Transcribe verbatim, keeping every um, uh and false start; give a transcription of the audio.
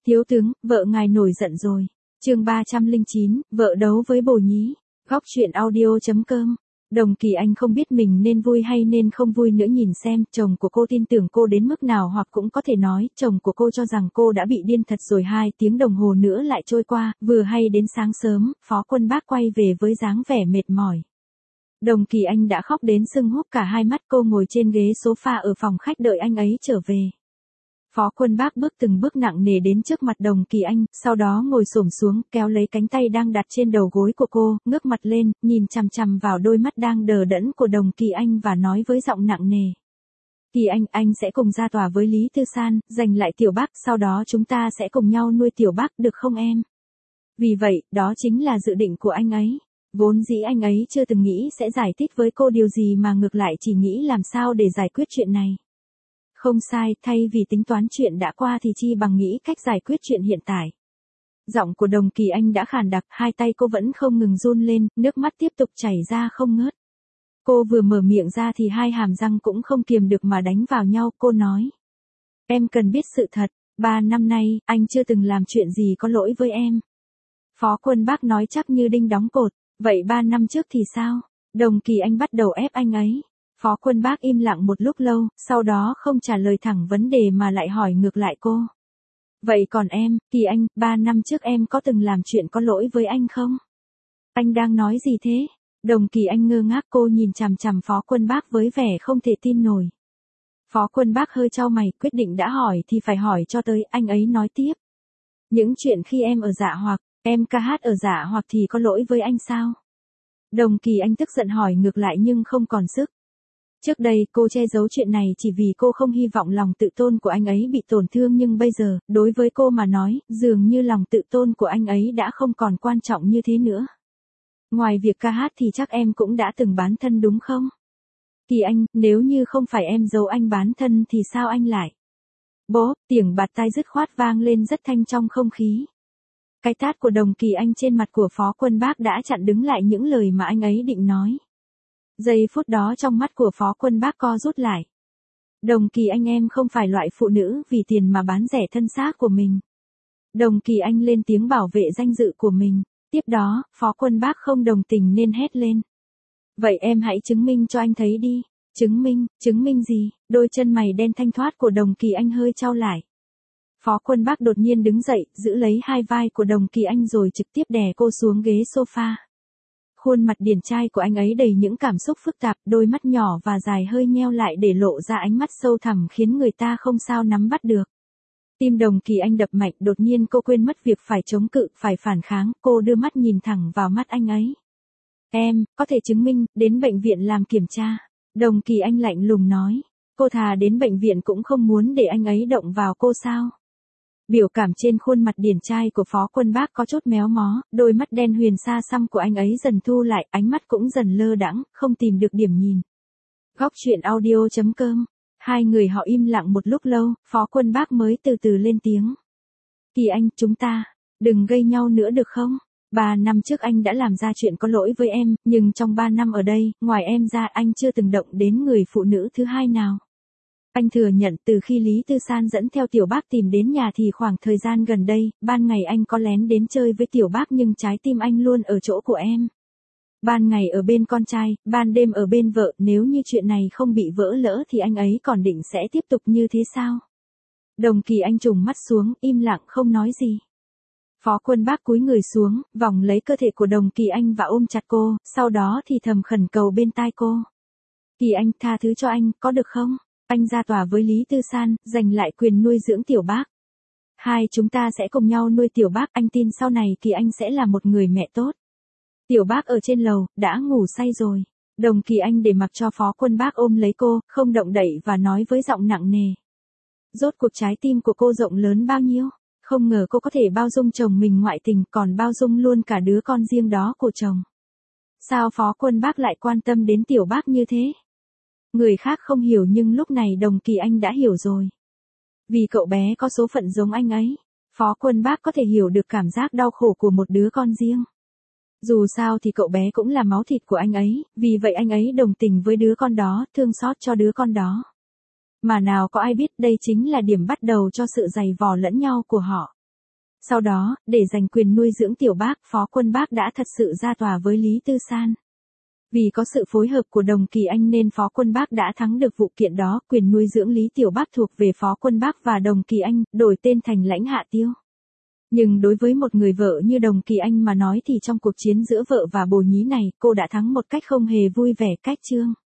Thiếu tướng, vợ ngài nổi giận rồi. Chương ba trăm lẻ chín, vợ đấu với bồ nhí. Góc truyện audio chấm com. Đồng Kỳ Anh không biết mình nên vui hay nên không vui nữa, nhìn xem chồng của cô tin tưởng cô đến mức nào, hoặc cũng có thể nói chồng của cô cho rằng cô đã bị điên thật rồi. Hai tiếng đồng hồ nữa lại trôi qua, vừa hay đến sáng sớm, Phó Quân Bác quay về với dáng vẻ mệt mỏi. Đồng Kỳ Anh đã khóc đến sưng húp cả hai mắt, cô ngồi trên ghế sofa ở phòng khách đợi anh ấy trở về. Phó Quân Bác bước từng bước nặng nề đến trước mặt Đồng Kỳ Anh, sau đó ngồi xổm xuống, kéo lấy cánh tay đang đặt trên đầu gối của cô, ngước mặt lên, nhìn chằm chằm vào đôi mắt đang đờ đẫn của Đồng Kỳ Anh và nói với giọng nặng nề. Kỳ Anh, anh sẽ cùng ra tòa với Lý Tư San, giành lại Tiểu Bác, sau đó chúng ta sẽ cùng nhau nuôi Tiểu Bác, được không em? Vì vậy, đó chính là dự định của anh ấy. Vốn dĩ anh ấy chưa từng nghĩ sẽ giải thích với cô điều gì, mà ngược lại chỉ nghĩ làm sao để giải quyết chuyện này. Không sai, thay vì tính toán chuyện đã qua thì chi bằng nghĩ cách giải quyết chuyện hiện tại. Giọng của Đồng Kỳ Anh đã khàn đặc, hai tay cô vẫn không ngừng run lên, nước mắt tiếp tục chảy ra không ngớt. Cô vừa mở miệng ra thì hai hàm răng cũng không kiềm được mà đánh vào nhau, cô nói. Em cần biết sự thật, ba năm nay, anh chưa từng làm chuyện gì có lỗi với em. Phó Quân Bác nói chắc như đinh đóng cột, vậy ba năm trước thì sao? Đồng Kỳ Anh bắt đầu ép anh ấy. Phó Quân Bác im lặng một lúc lâu, sau đó không trả lời thẳng vấn đề mà lại hỏi ngược lại cô. Vậy còn em, Kỳ Anh, ba năm trước em có từng làm chuyện có lỗi với anh không? Anh đang nói gì thế? Đồng Kỳ Anh ngơ ngác, cô nhìn chằm chằm Phó Quân Bác với vẻ không thể tin nổi. Phó Quân Bác hơi chau mày, quyết định đã hỏi thì phải hỏi cho tới, anh ấy nói tiếp. Những chuyện khi em ở Dạ Hoặc, em ca hát ở Dạ Hoặc thì có lỗi với anh sao? Đồng Kỳ Anh tức giận hỏi ngược lại nhưng không còn sức. Trước đây cô che giấu chuyện này chỉ vì cô không hy vọng lòng tự tôn của anh ấy bị tổn thương, nhưng bây giờ, đối với cô mà nói, dường như lòng tự tôn của anh ấy đã không còn quan trọng như thế nữa. Ngoài việc ca hát thì chắc em cũng đã từng bán thân đúng không? Kỳ Anh, nếu như không phải em giấu anh bán thân thì sao anh lại? Bố, tiếng bạt tai dứt khoát vang lên rất thanh trong không khí. Cái tát của Đồng Kỳ Anh trên mặt của Phó Quân Bác đã chặn đứng lại những lời mà anh ấy định nói. Giây phút đó trong mắt của Phó Quân Bác co rút lại. Đồng Kỳ Anh, em không phải loại phụ nữ vì tiền mà bán rẻ thân xác của mình. Đồng Kỳ Anh lên tiếng bảo vệ danh dự của mình. Tiếp đó, Phó Quân Bác không đồng tình nên hét lên. Vậy em hãy chứng minh cho anh thấy đi. Chứng minh, chứng minh gì? Đôi chân mày đen thanh thoát của Đồng Kỳ Anh hơi chau lại. Phó Quân Bác đột nhiên đứng dậy, giữ lấy hai vai của Đồng Kỳ Anh rồi trực tiếp đè cô xuống ghế sofa. Khuôn mặt điển trai của anh ấy đầy những cảm xúc phức tạp, đôi mắt nhỏ và dài hơi nheo lại để lộ ra ánh mắt sâu thẳm khiến người ta không sao nắm bắt được. Tim Đồng Kỳ Anh đập mạnh, đột nhiên cô quên mất việc phải chống cự, phải phản kháng, cô đưa mắt nhìn thẳng vào mắt anh ấy. Em, có thể chứng minh, đến bệnh viện làm kiểm tra. Đồng Kỳ Anh lạnh lùng nói, cô thà đến bệnh viện cũng không muốn để anh ấy động vào cô sao? Biểu cảm trên khuôn mặt điển trai của Phó Quân Bác có chút méo mó, đôi mắt đen huyền xa xăm của anh ấy dần thu lại, ánh mắt cũng dần lơ đãng, không tìm được điểm nhìn. Góc truyện audio chấm com. Hai người họ im lặng một lúc lâu, Phó Quân Bác mới từ từ lên tiếng. Kỳ Anh, chúng ta, đừng gây nhau nữa được không? Ba năm trước anh đã làm ra chuyện có lỗi với em, nhưng trong ba năm ở đây, ngoài em ra anh chưa từng động đến người phụ nữ thứ hai nào. Anh thừa nhận từ khi Lý Tư San dẫn theo Tiểu Bác tìm đến nhà thì khoảng thời gian gần đây, ban ngày anh có lén đến chơi với Tiểu Bác nhưng trái tim anh luôn ở chỗ của em. Ban ngày ở bên con trai, ban đêm ở bên vợ, nếu như chuyện này không bị vỡ lỡ thì anh ấy còn định sẽ tiếp tục như thế sao? Đồng Kỳ Anh trùng mắt xuống, im lặng không nói gì. Phó Quân Bác cúi người xuống, vòng lấy cơ thể của Đồng Kỳ Anh và ôm chặt cô, sau đó thì thầm khẩn cầu bên tai cô. Kỳ Anh, tha thứ cho anh, có được không? Anh ra tòa với Lý Tư San, giành lại quyền nuôi dưỡng Tiểu Bác. Hai chúng ta sẽ cùng nhau nuôi Tiểu Bác, anh tin sau này Kỳ Anh sẽ là một người mẹ tốt. Tiểu Bác ở trên lầu, đã ngủ say rồi. Đồng Kỳ Anh để mặc cho Phó Quân Bác ôm lấy cô, không động đậy và nói với giọng nặng nề. Rốt cuộc trái tim của cô rộng lớn bao nhiêu? Không ngờ cô có thể bao dung chồng mình ngoại tình, còn bao dung luôn cả đứa con riêng đó của chồng. Sao Phó Quân Bác lại quan tâm đến Tiểu Bác như thế? Người khác không hiểu nhưng lúc này Đồng Kỳ Anh đã hiểu rồi. Vì cậu bé có số phận giống anh ấy, Phó Quân Bác có thể hiểu được cảm giác đau khổ của một đứa con riêng. Dù sao thì cậu bé cũng là máu thịt của anh ấy, vì vậy anh ấy đồng tình với đứa con đó, thương xót cho đứa con đó. Mà nào có ai biết đây chính là điểm bắt đầu cho sự giày vò lẫn nhau của họ. Sau đó, để giành quyền nuôi dưỡng Tiểu Bác, Phó Quân Bác đã thật sự ra tòa với Lý Tư San. Vì có sự phối hợp của Đồng Kỳ Anh nên Phó Quân Bác đã thắng được vụ kiện đó, quyền nuôi dưỡng Lý Tiểu Bác thuộc về Phó Quân Bác và Đồng Kỳ Anh, đổi tên thành Lãnh Hạ Tiêu. Nhưng đối với một người vợ như Đồng Kỳ Anh mà nói thì trong cuộc chiến giữa vợ và bồ nhí này, cô đã thắng một cách không hề vui vẻ cách chương.